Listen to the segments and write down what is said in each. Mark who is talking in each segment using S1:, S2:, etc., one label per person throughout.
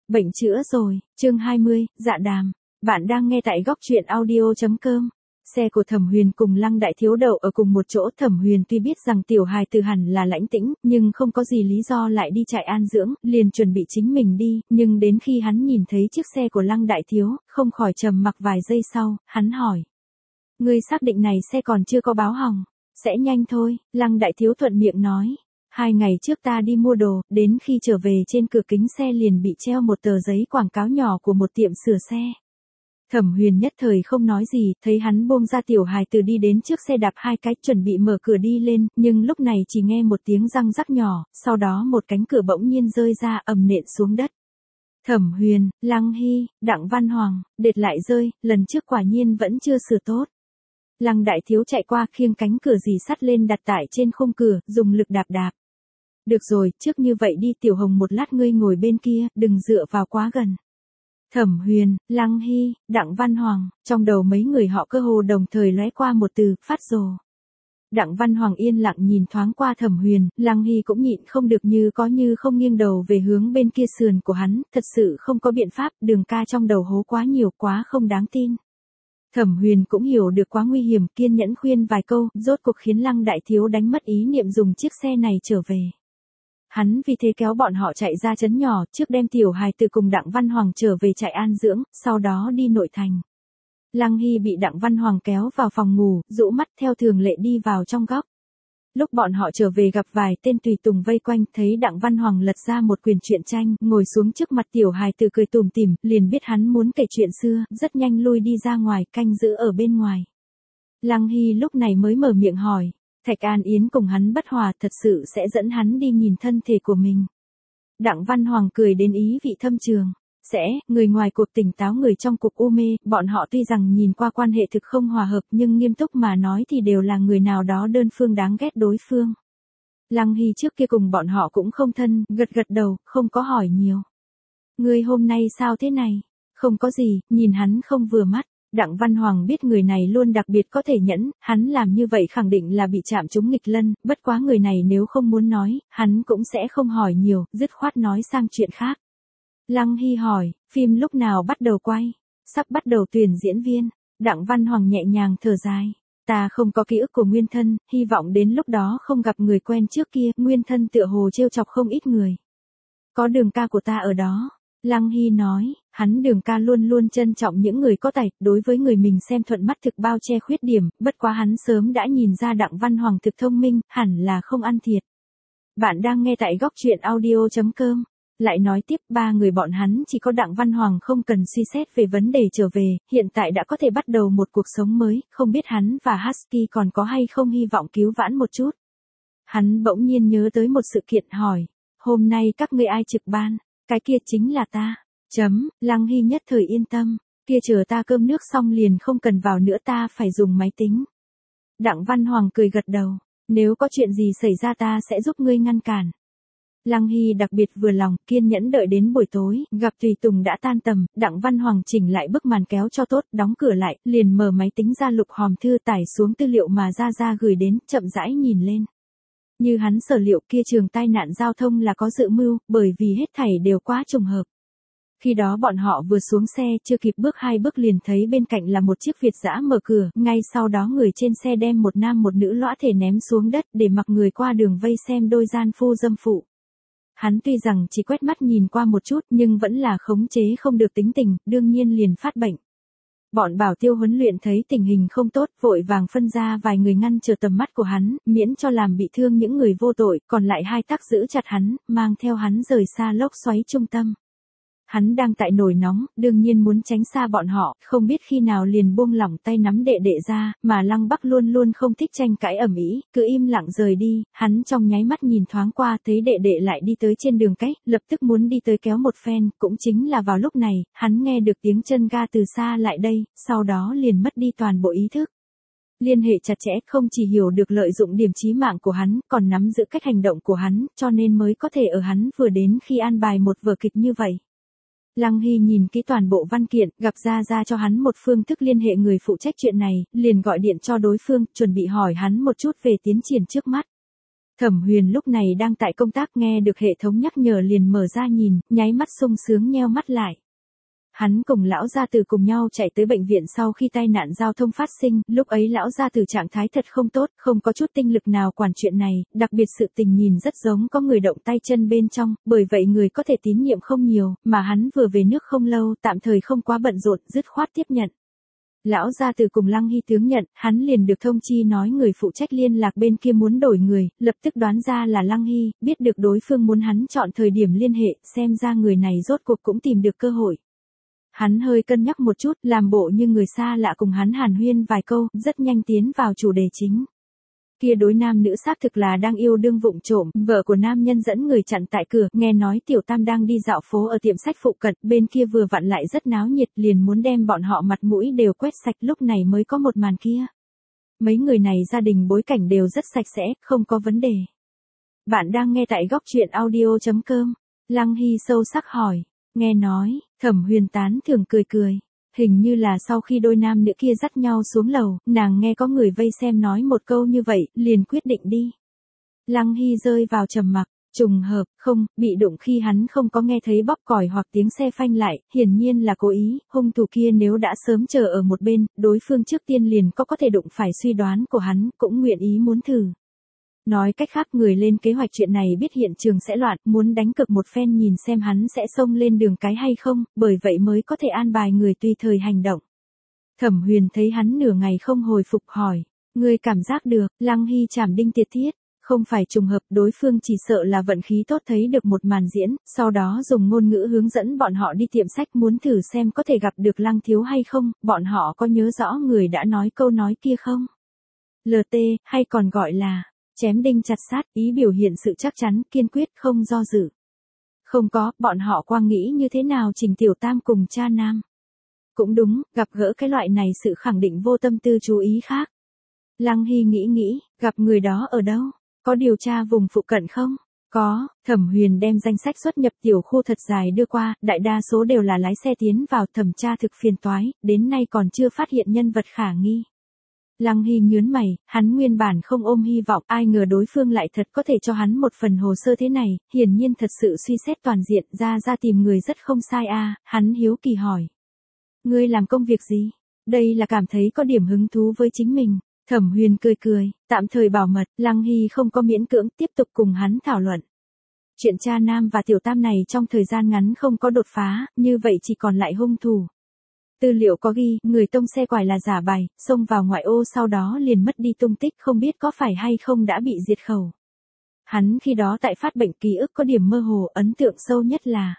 S1: Bệnh chữa rồi, chương 20, dạ đàm. Bạn đang nghe tại góc truyện audio.com. Xe của Thẩm Huyền cùng Lăng Đại Thiếu đậu ở cùng một chỗ. Thẩm Huyền tuy biết rằng tiểu hài tử hẳn là lãnh tĩnh, nhưng không có gì lý do lại đi trại an dưỡng, liền chuẩn bị chính mình đi, nhưng đến khi hắn nhìn thấy chiếc xe của Lăng Đại Thiếu, không khỏi trầm mặc vài giây sau, hắn hỏi. Ngươi xác định này xe còn chưa có báo hỏng, sẽ nhanh thôi, Lăng Đại Thiếu thuận miệng nói. 2 ngày trước ta đi mua đồ, đến khi trở về trên cửa kính xe liền bị treo một tờ giấy quảng cáo nhỏ của một tiệm sửa xe. Thẩm Huyền nhất thời không nói gì, thấy hắn buông ra tiểu hài tử đi đến trước xe đạp 2 cái chuẩn bị mở cửa đi lên, nhưng lúc này chỉ nghe một tiếng răng rắc nhỏ, sau đó một cánh cửa bỗng nhiên rơi ra ầm nện xuống đất. Thẩm Huyền, Lăng Hy, Đặng Văn Hoàng, đệt lại rơi, lần trước quả nhiên vẫn chưa sửa tốt. Lăng Đại Thiếu chạy qua khiêng cánh cửa dì sắt lên đặt tại trên khung cửa, dùng lực đạp đạp. Được rồi, trước như vậy đi Tiểu Hồng, một lát ngươi ngồi bên kia, đừng dựa vào quá gần. Thẩm Huyền, Lăng Hy, Đặng Văn Hoàng, trong đầu mấy người họ cơ hồ đồng thời lóe qua một từ, phát rồ. Đặng Văn Hoàng yên lặng nhìn thoáng qua Thẩm Huyền, Lăng Hy cũng nhịn không được như có như không nghiêng đầu về hướng bên kia sườn của hắn, thật sự không có biện pháp, đường ca trong đầu hố quá nhiều, quá không đáng tin. Thẩm Huyền cũng hiểu được quá nguy hiểm, kiên nhẫn khuyên vài câu, rốt cuộc khiến Lăng Đại Thiếu đánh mất ý niệm dùng chiếc xe này trở về. Hắn vì thế kéo bọn họ chạy ra trấn nhỏ, trước đem tiểu hài tử cùng Đặng Văn Hoàng trở về trại an dưỡng, sau đó đi nội thành. Lăng Hy bị Đặng Văn Hoàng kéo vào phòng ngủ, rũ mắt theo thường lệ đi vào trong góc. Lúc bọn họ trở về gặp vài tên tùy tùng vây quanh, thấy Đặng Văn Hoàng lật ra một quyển truyện tranh, ngồi xuống trước mặt tiểu hài tử cười tủm tỉm, liền biết hắn muốn kể chuyện xưa, rất nhanh lui đi ra ngoài, canh giữ ở bên ngoài. Lăng Hy lúc này mới mở miệng hỏi. Thạch An Yến cùng hắn bất hòa, thật sự sẽ dẫn hắn đi nhìn thân thể của mình. Đặng Văn Hoàng cười đến ý vị thâm trường. Sẽ, người ngoài cuộc tỉnh táo, người trong cuộc u mê, bọn họ tuy rằng nhìn qua quan hệ thực không hòa hợp nhưng nghiêm túc mà nói thì đều là người nào đó đơn phương đáng ghét đối phương. Lăng Hy trước kia cùng bọn họ cũng không thân, gật gật đầu, không có hỏi nhiều. Ngươi hôm nay sao thế này? Không có gì, nhìn hắn không vừa mắt. Đặng Văn Hoàng biết người này luôn đặc biệt có thể nhẫn, hắn làm như vậy khẳng định là bị chạm trúng nghịch lân, bất quá người này nếu không muốn nói, hắn cũng sẽ không hỏi nhiều, dứt khoát nói sang chuyện khác. Lăng Hy hỏi, phim lúc nào bắt đầu quay? Sắp bắt đầu tuyển diễn viên. Đặng Văn Hoàng nhẹ nhàng thở dài. Ta không có ký ức của Nguyên Thân, hy vọng đến lúc đó không gặp người quen trước kia, Nguyên Thân tựa hồ trêu chọc không ít người. Có Đường ca của ta ở đó. Lăng Hy nói, hắn Đường ca luôn luôn trân trọng những người có tài, đối với người mình xem thuận mắt thực bao che khuyết điểm, bất quá hắn sớm đã nhìn ra Đặng Văn Hoàng thực thông minh, hẳn là không ăn thiệt. Bạn đang nghe tại góc truyện audio.com. Lại nói tiếp, 3 người bọn hắn chỉ có Đặng Văn Hoàng không cần suy xét về vấn đề trở về, hiện tại đã có thể bắt đầu một cuộc sống mới, không biết hắn và Husky còn có hay không hy vọng cứu vãn một chút. Hắn bỗng nhiên nhớ tới một sự kiện hỏi, hôm nay các ngươi ai trực ban? Cái kia chính là ta. Lăng Hy nhất thời yên tâm, kia chờ ta cơm nước xong liền không cần vào nữa, ta phải dùng máy tính. Đặng Văn Hoàng cười gật đầu, nếu có chuyện gì xảy ra ta sẽ giúp ngươi ngăn cản. Lăng Hy đặc biệt vừa lòng, kiên nhẫn đợi đến buổi tối, gặp tùy tùng đã tan tầm, Đặng Văn Hoàng chỉnh lại bức màn kéo cho tốt, đóng cửa lại, liền mở máy tính ra lục hòm thư tải xuống tư liệu mà ra gửi đến, chậm rãi nhìn lên. Như hắn sở liệu, kia trường tai nạn giao thông là có dự mưu, bởi vì hết thảy đều quá trùng hợp. Khi đó bọn họ vừa xuống xe, chưa kịp bước 2 bước liền thấy bên cạnh là một chiếc Việt dã mở cửa, ngay sau đó người trên xe đem một nam một nữ lõa thể ném xuống đất để mặc người qua đường vây xem đôi gian phu dâm phụ. Hắn tuy rằng chỉ quét mắt nhìn qua một chút nhưng vẫn là khống chế không được tính tình, đương nhiên liền phát bệnh. Bọn bảo tiêu huấn luyện thấy tình hình không tốt, vội vàng phân ra vài người ngăn trở tầm mắt của hắn, miễn cho làm bị thương những người vô tội, còn lại 2 tác giữ chặt hắn, mang theo hắn rời xa lốc xoáy trung tâm. Hắn đang tại nổi nóng, đương nhiên muốn tránh xa bọn họ, không biết khi nào liền buông lỏng tay nắm đệ đệ ra, mà Lăng Bắc luôn luôn không thích tranh cãi ầm ĩ, cứ im lặng rời đi, hắn trong nháy mắt nhìn thoáng qua thấy đệ đệ lại đi tới trên đường cách, lập tức muốn đi tới kéo một phen, cũng chính là vào lúc này, hắn nghe được tiếng chân ga từ xa lại đây, sau đó liền mất đi toàn bộ ý thức. Liên hệ chặt chẽ, không chỉ hiểu được lợi dụng điểm chí mạng của hắn, còn nắm giữ cách hành động của hắn, cho nên mới có thể ở hắn vừa đến khi an bài một vở kịch như vậy. Lăng Hy nhìn kỹ toàn bộ văn kiện, gặp ra cho hắn một phương thức liên hệ người phụ trách chuyện này, liền gọi điện cho đối phương, chuẩn bị hỏi hắn một chút về tiến triển trước mắt. Thẩm Huyền lúc này đang tại công tác nghe được hệ thống nhắc nhở liền mở ra nhìn, nháy mắt sung sướng nheo mắt lại. Hắn cùng lão gia tử cùng nhau chạy tới bệnh viện sau khi tai nạn giao thông phát sinh, lúc ấy lão gia tử trạng thái thật không tốt, không có chút tinh lực nào quản chuyện này, đặc biệt sự tình nhìn rất giống có người động tay chân bên trong, bởi vậy người có thể tín nhiệm không nhiều, mà hắn vừa về nước không lâu, tạm thời không quá bận rộn, dứt khoát tiếp nhận. Lão gia tử cùng Lăng Hy tướng nhận, hắn liền được thông chi nói người phụ trách liên lạc bên kia muốn đổi người, lập tức đoán ra là Lăng Hy, biết được đối phương muốn hắn chọn thời điểm liên hệ, xem ra người này rốt cuộc cũng tìm được cơ hội. Hắn hơi cân nhắc một chút, làm bộ như người xa lạ cùng hắn hàn huyên vài câu, rất nhanh tiến vào chủ đề chính. Kia đối nam nữ xác thực là đang yêu đương vụng trộm, vợ của nam nhân dẫn người chặn tại cửa, nghe nói tiểu tam đang đi dạo phố ở tiệm sách phụ cận, bên kia vừa vặn lại rất náo nhiệt, liền muốn đem bọn họ mặt mũi đều quét sạch, lúc này mới có một màn kia. Mấy người này gia đình bối cảnh đều rất sạch sẽ, không có vấn đề. Bạn đang nghe tại góc truyện audio.com. Lăng Hy sâu sắc hỏi. Nghe nói, Thẩm Huyền tán thường cười cười. Hình như là sau khi đôi nam nữ kia dắt nhau xuống lầu, nàng nghe có người vây xem nói một câu như vậy, liền quyết định đi. Lăng Hy rơi vào trầm mặc, trùng hợp, không, bị đụng khi hắn không có nghe thấy bóp còi hoặc tiếng xe phanh lại, hiển nhiên là cố ý, hung thủ kia nếu đã sớm chờ ở một bên, đối phương trước tiên liền có thể đụng phải suy đoán của hắn, cũng nguyện ý muốn thử. Nói cách khác người lên kế hoạch chuyện này biết hiện trường sẽ loạn, muốn đánh cực một phen nhìn xem hắn sẽ xông lên đường cái hay không, bởi vậy mới có thể an bài người tùy thời hành động. Thẩm Huyền thấy hắn nửa ngày không hồi phục hỏi, ngươi cảm giác được, Lăng Hy chảm đinh tiệt thiết, không phải trùng hợp, đối phương chỉ sợ là vận khí tốt thấy được một màn diễn, sau đó dùng ngôn ngữ hướng dẫn bọn họ đi tiệm sách muốn thử xem có thể gặp được Lăng thiếu hay không, bọn họ có nhớ rõ người đã nói câu nói kia không? LT, hay còn gọi là chém đinh chặt sát, ý biểu hiện sự chắc chắn, kiên quyết, không do dự. Không có, bọn họ quang nghĩ như thế nào Trình Tiểu Tam cùng cha nam. Cũng đúng, gặp gỡ cái loại này sự khẳng định vô tâm tư chú ý khác. Lăng Hy nghĩ, gặp người đó ở đâu? Có điều tra vùng phụ cận không? Có, Thẩm Huyền đem danh sách xuất nhập tiểu khu thật dài đưa qua, đại đa số đều là lái xe tiến vào thẩm tra thực phiền toái, đến nay còn chưa phát hiện nhân vật khả nghi. Lăng Hy nhớn mày, hắn nguyên bản không ôm hy vọng, ai ngờ đối phương lại thật có thể cho hắn một phần hồ sơ thế này, hiển nhiên thật sự suy xét toàn diện, ra tìm người rất không sai a, hắn hiếu kỳ hỏi. Ngươi làm công việc gì? Đây là cảm thấy có điểm hứng thú với chính mình. Thẩm Huyền cười, tạm thời bảo mật, Lăng Hy không có miễn cưỡng tiếp tục cùng hắn thảo luận. Chuyện cha nam và tiểu tam này trong thời gian ngắn không có đột phá, như vậy chỉ còn lại hung thủ. Tư liệu có ghi, người tông xe quải là giả bài, xông vào ngoại ô sau đó liền mất đi tung tích, không biết có phải hay không đã bị diệt khẩu. Hắn khi đó tại phát bệnh ký ức có điểm mơ hồ, ấn tượng sâu nhất là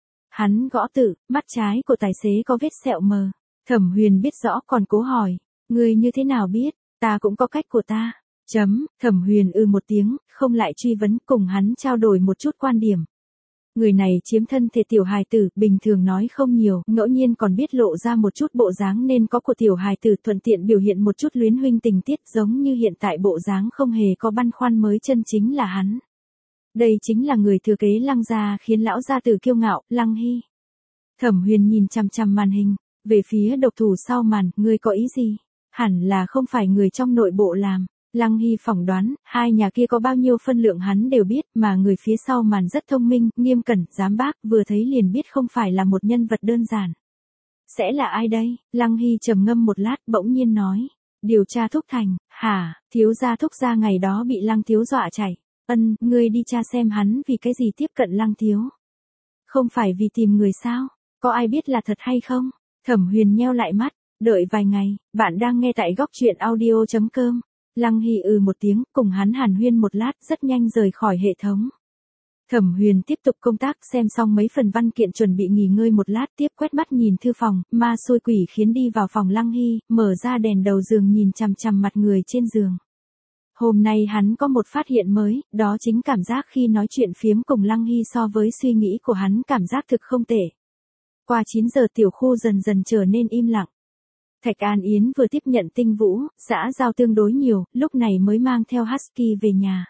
S1: hắn gõ tự, mắt trái của tài xế có vết sẹo mờ. Thẩm Huyền biết rõ còn cố hỏi, ngươi như thế nào biết, ta cũng có cách của ta. Thẩm Huyền một tiếng, không lại truy vấn, cùng hắn trao đổi một chút quan điểm. Người này chiếm thân thể tiểu hài tử, bình thường nói không nhiều, ngẫu nhiên còn biết lộ ra một chút bộ dáng nên có của tiểu hài tử, thuận tiện biểu hiện một chút luyến huynh tình tiết, giống như hiện tại bộ dáng không hề có băn khoăn mới chân chính là hắn. Đây chính là người thừa kế Lăng gia, khiến lão gia tử kiêu ngạo, Lăng Hy. Thẩm Huyền nhìn chằm chằm màn hình, về phía độc thủ sau màn, ngươi có ý gì? Hẳn là không phải người trong nội bộ làm. Lăng Hy phỏng đoán, hai nhà kia có bao nhiêu phân lượng hắn đều biết, mà người phía sau màn rất thông minh, nghiêm cẩn, giám bác, vừa thấy liền biết không phải là một nhân vật đơn giản. Sẽ là ai đây? Lăng Hy trầm ngâm một lát, bỗng nhiên nói. Điều tra thúc thành, hả, thiếu gia thúc gia ngày đó bị Lăng thiếu dọa chạy. Ngươi đi tra xem hắn vì cái gì tiếp cận Lăng thiếu. Không phải vì tìm người sao? Có ai biết là thật hay không? Thẩm Huyền nheo lại mắt, đợi vài ngày, bạn đang nghe tại góc truyện audio.com. Lăng Hy một tiếng, cùng hắn hàn huyên một lát, rất nhanh rời khỏi hệ thống. Thẩm Huyền tiếp tục công tác, xem xong mấy phần văn kiện chuẩn bị nghỉ ngơi một lát, tiếp quét mắt nhìn thư phòng, ma xôi quỷ khiến đi vào phòng Lăng Hy, mở ra đèn đầu giường nhìn chằm chằm mặt người trên giường. Hôm nay hắn có một phát hiện mới, đó chính cảm giác khi nói chuyện phiếm cùng Lăng Hy so với suy nghĩ của hắn cảm giác thực không tệ. Qua 9 giờ tiểu khu dần dần trở nên im lặng. Thạch An Yến vừa tiếp nhận Tinh Vũ, xã giao tương đối nhiều, lúc này mới mang theo Husky về nhà.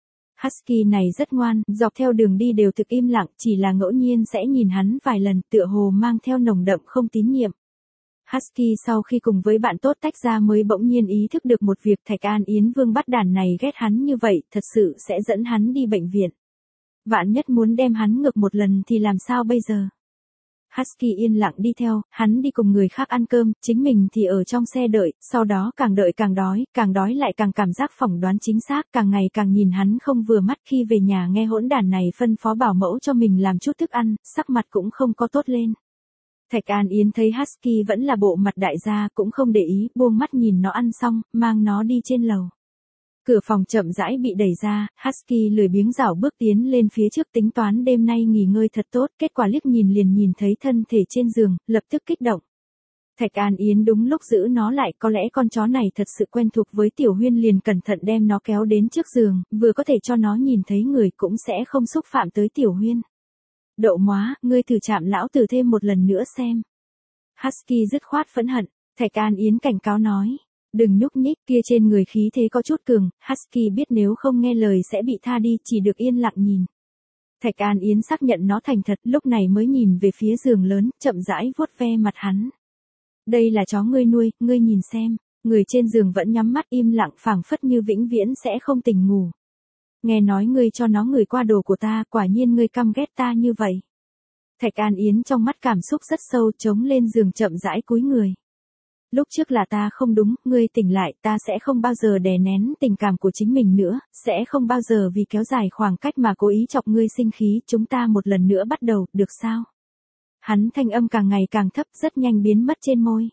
S1: Husky này rất ngoan, dọc theo đường đi đều thực im lặng, chỉ là ngẫu nhiên sẽ nhìn hắn vài lần, tựa hồ mang theo nồng đậm không tín nhiệm. Husky sau khi cùng với bạn tốt tách ra mới bỗng nhiên ý thức được một việc, Thạch An Yến Vương bắt đàn này ghét hắn như vậy, thật sự sẽ dẫn hắn đi bệnh viện. Vạn nhất muốn đem hắn ngược một lần thì làm sao bây giờ? Husky yên lặng đi theo, hắn đi cùng người khác ăn cơm, chính mình thì ở trong xe đợi, sau đó càng đợi càng đói lại càng cảm giác phỏng đoán chính xác, càng ngày càng nhìn hắn không vừa mắt. Khi về nhà nghe hỗn đản này phân phó bảo mẫu cho mình làm chút thức ăn, sắc mặt cũng không có tốt lên. Thạch An Yến thấy Husky vẫn là bộ mặt đại gia, cũng không để ý, buông mắt nhìn nó ăn xong, mang nó đi trên lầu. Cửa phòng chậm rãi bị đẩy ra, Husky lười biếng rảo bước tiến lên phía trước tính toán đêm nay nghỉ ngơi thật tốt, kết quả liếc nhìn liền nhìn thấy thân thể trên giường, lập tức kích động. Thạch An Yến đúng lúc giữ nó lại, có lẽ con chó này thật sự quen thuộc với Tiểu Huyên liền cẩn thận đem nó kéo đến trước giường, vừa có thể cho nó nhìn thấy người cũng sẽ không xúc phạm tới Tiểu Huyên. Đậu móa, ngươi thử chạm lão tử thêm một lần nữa xem. Husky dứt khoát phẫn hận, Thạch An Yến cảnh cáo nói. Đừng nhúc nhích, kia trên người khí thế có chút cường, Husky biết nếu không nghe lời sẽ bị tha đi, chỉ được yên lặng nhìn. Thạch An Yến xác nhận nó thành thật, lúc này mới nhìn về phía giường lớn, chậm rãi vuốt ve mặt hắn. Đây là chó ngươi nuôi, ngươi nhìn xem, người trên giường vẫn nhắm mắt im lặng phảng phất như vĩnh viễn sẽ không tỉnh ngủ. Nghe nói ngươi cho nó ngửi qua đồ của ta, quả nhiên ngươi căm ghét ta như vậy. Thạch An Yến trong mắt cảm xúc rất sâu, chống lên giường chậm rãi cúi người. Lúc trước là ta không đúng, ngươi tỉnh lại, ta sẽ không bao giờ đè nén tình cảm của chính mình nữa, sẽ không bao giờ vì kéo dài khoảng cách mà cố ý chọc ngươi sinh khí, chúng ta một lần nữa bắt đầu, được sao? Hắn thanh âm càng ngày càng thấp, rất nhanh biến mất trên môi.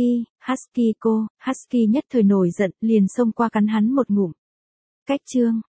S1: Husky cô, Husky nhất thời nổi giận, liền xông qua cắn hắn một ngụm. Cách chương